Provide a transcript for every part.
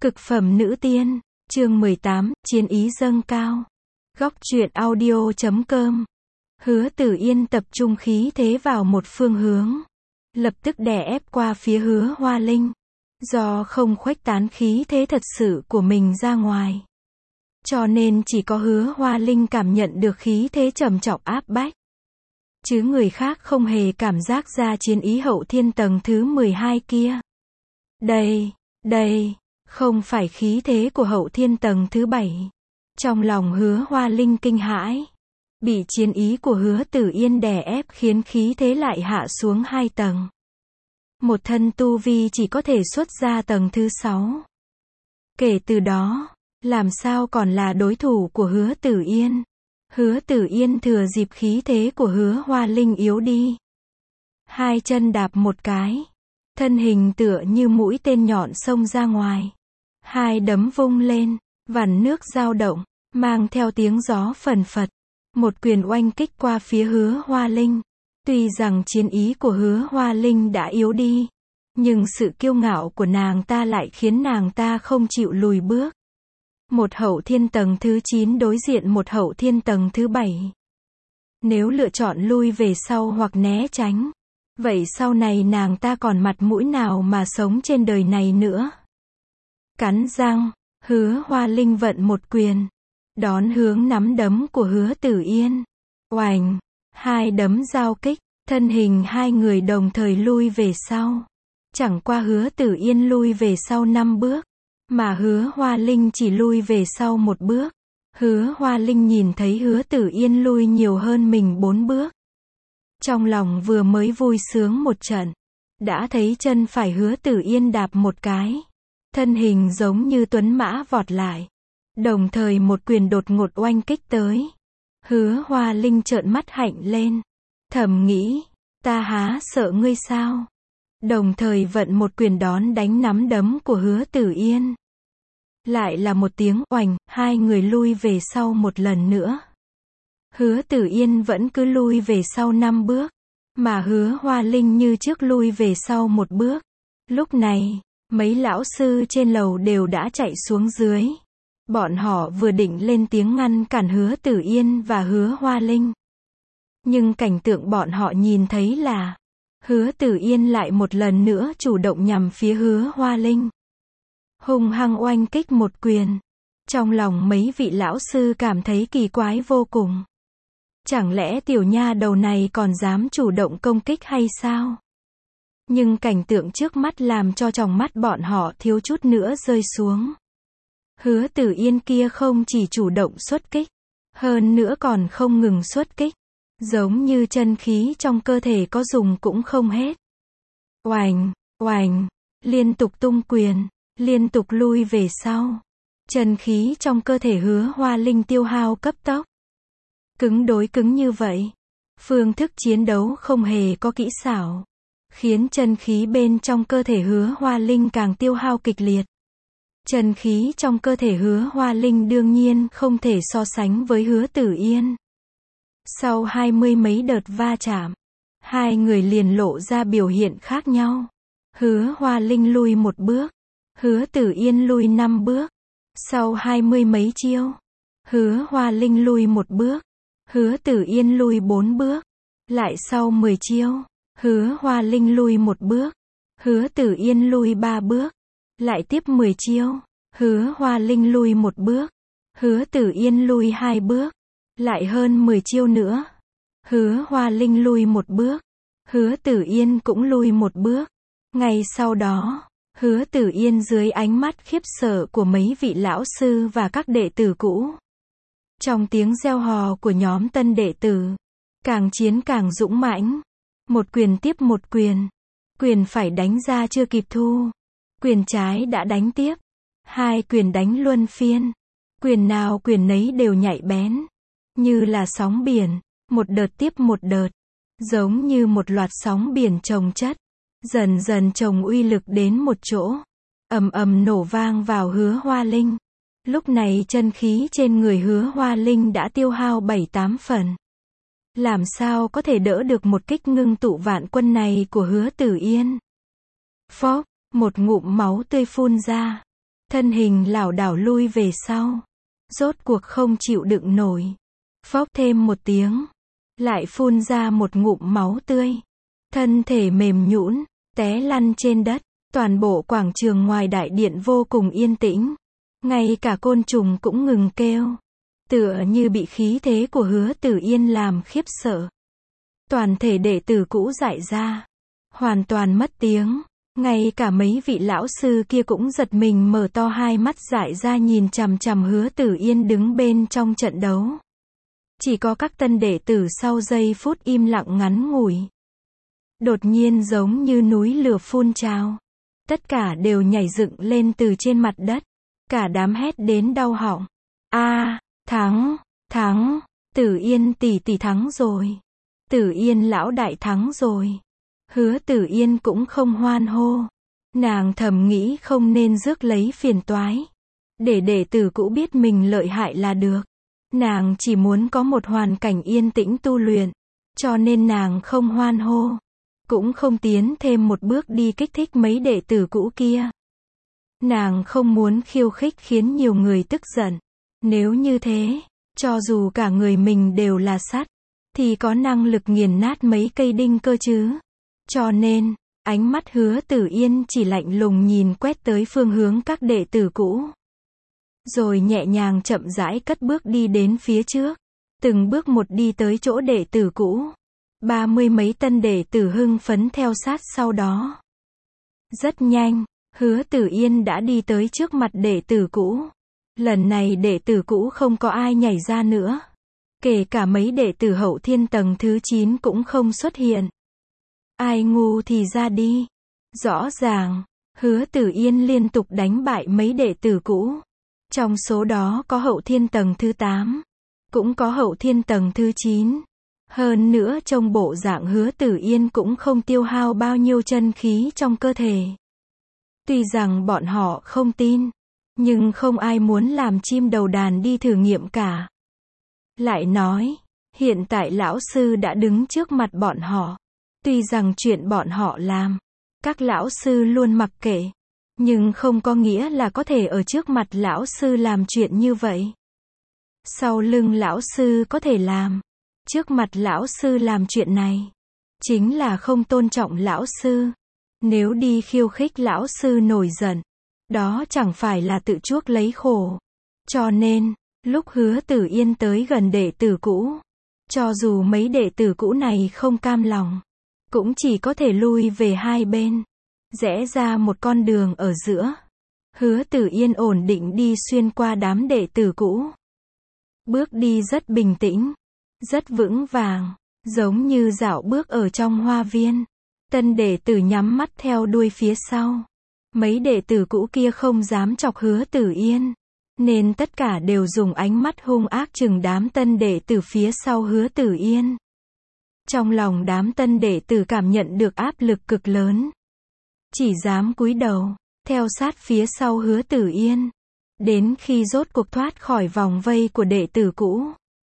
Cực phẩm nữ tiên, chương 18, chiến ý dâng cao. Góc truyện audio.com. Hứa Tử Yên tập trung khí thế vào một phương hướng, lập tức đè ép qua phía Hứa Hoa Linh. Do không khuếch tán khí thế thật sự của mình ra ngoài, cho nên chỉ có Hứa Hoa Linh cảm nhận được khí thế trầm trọng áp bách. Chứ người khác không hề cảm giác ra chiến ý hậu thiên tầng thứ 12 kia. Đây, không phải khí thế của hậu thiên tầng thứ 7. Trong lòng Hứa Hoa Linh kinh hãi. Bị chiến ý của Hứa Tử Yên đè ép khiến khí thế lại hạ xuống 2 tầng. Một thân tu vi chỉ có thể xuất ra tầng thứ 6. Kể từ đó, làm sao còn là đối thủ của Hứa Tử Yên. Hứa Tử Yên thừa dịp khí thế của Hứa Hoa Linh yếu đi. 2 chân đạp một cái. Thân hình tựa như mũi tên nhọn xông ra ngoài. 2 đấm vung lên, vằn nước dao động, mang theo tiếng gió phần phật. Một quyền oanh kích qua phía Hứa Hoa Linh. Tuy rằng chiến ý của Hứa Hoa Linh đã yếu đi, nhưng sự kiêu ngạo của nàng ta lại khiến nàng ta không chịu lùi bước. Một hậu thiên tầng thứ 9 đối diện một hậu thiên tầng thứ 7. Nếu lựa chọn lui về sau hoặc né tránh, vậy sau này nàng ta còn mặt mũi nào mà sống trên đời này nữa. Cắn răng, Hứa Hoa Linh vận một quyền, đón hướng nắm đấm của Hứa Tử Yên. Oành, 2 đấm giao kích, thân hình 2 người đồng thời lui về sau. Chẳng qua Hứa Tử Yên lui về sau 5 bước, mà Hứa Hoa Linh chỉ lui về sau 1 bước. Hứa Hoa Linh nhìn thấy Hứa Tử Yên lui nhiều hơn mình 4 bước. Trong lòng vừa mới vui sướng một trận, đã thấy chân phải Hứa Tử Yên đạp một cái. Thân hình giống như tuấn mã vọt lại. Đồng thời một quyền đột ngột oanh kích tới. Hứa Hoa Linh trợn mắt hạnh lên. Thầm nghĩ, ta há sợ ngươi sao? Đồng thời vận một quyền đón đánh nắm đấm của Hứa Tử Yên. Lại là một tiếng oành, 2 người lui về sau một lần nữa. Hứa Tử Yên vẫn cứ lui về sau 5 bước, mà Hứa Hoa Linh như trước lui về sau 1 bước. Lúc này, mấy lão sư trên lầu đều đã chạy xuống dưới. Bọn họ vừa định lên tiếng ngăn cản Hứa Tử Yên và Hứa Hoa Linh. Nhưng cảnh tượng bọn họ nhìn thấy là Hứa Tử Yên lại một lần nữa chủ động nhằm phía Hứa Hoa Linh. Hung hăng oanh kích một quyền. Trong lòng mấy vị lão sư cảm thấy kỳ quái vô cùng. Chẳng lẽ tiểu nha đầu này còn dám chủ động công kích hay sao? Nhưng cảnh tượng trước mắt làm cho tròng mắt bọn họ thiếu chút nữa rơi xuống. Hứa Tử Yên kia không chỉ chủ động xuất kích, hơn nữa còn không ngừng xuất kích. Giống như chân khí trong cơ thể có dùng cũng không hết. Oành, liên tục tung quyền, liên tục lui về sau. Chân khí trong cơ thể Hứa Hoa Linh tiêu hao cấp tốc. Cứng đối cứng như vậy. Phương thức chiến đấu không hề có kỹ xảo, khiến chân khí bên trong cơ thể Hứa Hoa Linh càng tiêu hao kịch liệt. Chân khí trong cơ thể Hứa Hoa Linh đương nhiên không thể so sánh với Hứa Tử Yên. Sau 20 mấy đợt va chạm, 2 người liền lộ ra biểu hiện khác nhau. Hứa Hoa Linh lui 1 bước, Hứa Tử Yên lui 5 bước. Sau 20 mấy chiêu, Hứa Hoa Linh lui 1 bước, Hứa Tử Yên lui 4 bước. Lại sau 10 chiêu, Hứa Hoa Linh lui 1 bước, Hứa Tử Yên lui 3 bước. Lại tiếp 10 chiêu, Hứa Hoa Linh lui 1 bước, Hứa Tử Yên lui 2 bước. Lại hơn 10 chiêu nữa, Hứa Hoa Linh lui 1 bước, Hứa Tử Yên cũng lui 1 bước. Ngay sau đó, Hứa Tử Yên dưới ánh mắt khiếp sợ của mấy vị lão sư và các đệ tử cũ, trong tiếng reo hò của nhóm tân đệ tử, càng chiến càng dũng mãnh. Một quyền tiếp một quyền, quyền phải đánh ra chưa kịp thu, quyền trái đã đánh tiếp. 2 quyền đánh luân phiên, quyền nào quyền nấy đều nhạy bén, như là sóng biển, một đợt tiếp một đợt, giống như một loạt sóng biển chồng chất, dần dần chồng uy lực đến một chỗ, ầm ầm nổ vang vào Hứa Hoa Linh. Lúc này chân khí trên người Hứa Hoa Linh đã tiêu hao 7-8 phần. Làm sao có thể đỡ được một kích ngưng tụ vạn quân này của Hứa Tử Yên? Phốc, một ngụm máu tươi phun ra. thân hình lảo đảo lui về sau. Rốt cuộc không chịu đựng nổi. Phốc thêm một tiếng. Lại phun ra một ngụm máu tươi. Thân thể mềm nhũn, té lăn trên đất. Toàn bộ quảng trường ngoài đại điện vô cùng yên tĩnh. Ngay cả côn trùng cũng ngừng kêu. Tựa như bị khí thế của Hứa Tử Yên làm khiếp sợ. Toàn thể đệ tử cũ dại ra. Hoàn toàn mất tiếng. Ngay cả mấy vị lão sư kia cũng giật mình mở to hai mắt dại ra nhìn chằm chằm Hứa Tử Yên đứng bên trong trận đấu. Chỉ có các tân đệ tử sau giây phút im lặng ngắn ngủi. Đột nhiên giống như núi lửa phun trào. Tất cả đều nhảy dựng lên từ trên mặt đất. Cả đám hét đến đau họng. Thắng, thắng, Tử Yên tỷ tỷ thắng rồi. Tử Yên lão đại thắng rồi. Hứa Tử Yên cũng không hoan hô. Nàng thầm nghĩ không nên rước lấy phiền toái. Để đệ tử cũ biết mình lợi hại là được. Nàng chỉ muốn có một hoàn cảnh yên tĩnh tu luyện. Cho nên nàng không hoan hô. Cũng không tiến thêm một bước đi kích thích mấy đệ tử cũ kia. Nàng không muốn khiêu khích khiến nhiều người tức giận. Nếu như thế, cho dù cả người mình đều là sắt, thì có năng lực nghiền nát mấy cây đinh cơ chứ. Cho nên, ánh mắt Hứa Tử Yên chỉ lạnh lùng nhìn quét tới phương hướng các đệ tử cũ. Rồi nhẹ nhàng chậm rãi cất bước đi đến phía trước. Từng bước một đi tới chỗ đệ tử cũ. 30 mấy tân đệ tử hưng phấn theo sát sau đó. Rất nhanh, Hứa Tử Yên đã đi tới trước mặt đệ tử cũ. Lần này đệ tử cũ không có ai nhảy ra nữa. Kể cả mấy đệ tử hậu thiên tầng thứ 9 cũng không xuất hiện. Ai ngu thì ra đi. Rõ ràng, Hứa Tử Yên liên tục đánh bại mấy đệ tử cũ. Trong số đó có hậu thiên tầng thứ 8. Cũng có hậu thiên tầng thứ 9. Hơn nữa trong bộ dạng Hứa Tử Yên cũng không tiêu hao bao nhiêu chân khí trong cơ thể. Tuy rằng bọn họ không tin, nhưng không ai muốn làm chim đầu đàn đi thử nghiệm cả. Lại nói, hiện tại lão sư đã đứng trước mặt bọn họ. Tuy rằng chuyện bọn họ làm, các lão sư luôn mặc kệ. Nhưng không có nghĩa là có thể ở trước mặt lão sư làm chuyện như vậy. Sau lưng lão sư có thể làm. Trước mặt lão sư làm chuyện này. Chính là không tôn trọng lão sư. Nếu đi khiêu khích lão sư nổi giận. Đó chẳng phải là tự chuốc lấy khổ. Cho nên, lúc Hứa Tử Yên tới gần đệ tử cũ. Cho dù mấy đệ tử cũ này không cam lòng. Cũng chỉ có thể lui về hai bên. Rẽ ra một con đường ở giữa. Hứa Tử Yên ổn định đi xuyên qua đám đệ tử cũ. Bước đi rất bình tĩnh. Rất vững vàng. Giống như dạo bước ở trong hoa viên. Tân đệ tử nhắm mắt theo đuôi phía sau. Mấy đệ tử cũ kia không dám chọc Hứa Tử Yên. Nên tất cả đều dùng ánh mắt hung ác chừng đám tân đệ tử phía sau Hứa Tử Yên. Trong lòng đám tân đệ tử cảm nhận được áp lực cực lớn. Chỉ dám cúi đầu, theo sát phía sau Hứa Tử Yên. Đến khi rốt cuộc thoát khỏi vòng vây của đệ tử cũ.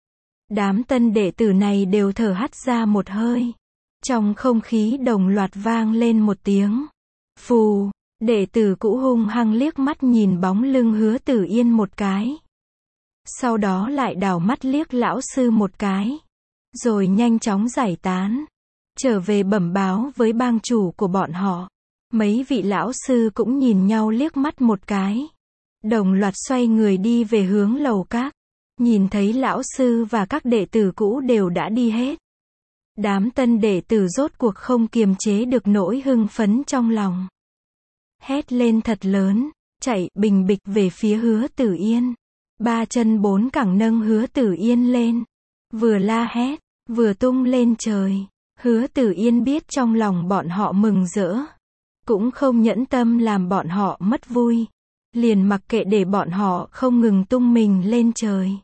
Đám tân đệ tử này đều thở hắt ra một hơi. Trong không khí đồng loạt vang lên một tiếng. Phù, đệ tử cũ hung hăng liếc mắt nhìn bóng lưng Hứa Tử Yên một cái. Sau đó lại đảo mắt liếc lão sư một cái. Rồi nhanh chóng giải tán. Trở về bẩm báo với bang chủ của bọn họ. Mấy vị lão sư cũng nhìn nhau liếc mắt một cái. Đồng loạt xoay người đi về hướng lầu các. Nhìn thấy lão sư và các đệ tử cũ đều đã đi hết. Đám tân đệ tử rốt cuộc không kiềm chế được nỗi hưng phấn trong lòng. Hét lên thật lớn, chạy bình bịch về phía Hứa Tử Yên. Ba chân bốn cẳng nâng Hứa Tử Yên lên. Vừa la hét, vừa tung lên trời. Hứa Tử Yên biết trong lòng bọn họ mừng rỡ. Cũng không nhẫn tâm làm bọn họ mất vui. Liền mặc kệ để bọn họ không ngừng tung mình lên trời.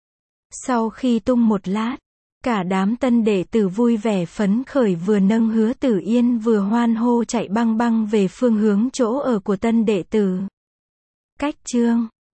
Sau khi tung một lát, cả đám tân đệ tử vui vẻ phấn khởi vừa nâng Hứa Tử Yên vừa hoan hô chạy băng băng về phương hướng chỗ ở của tân đệ tử. Cách chương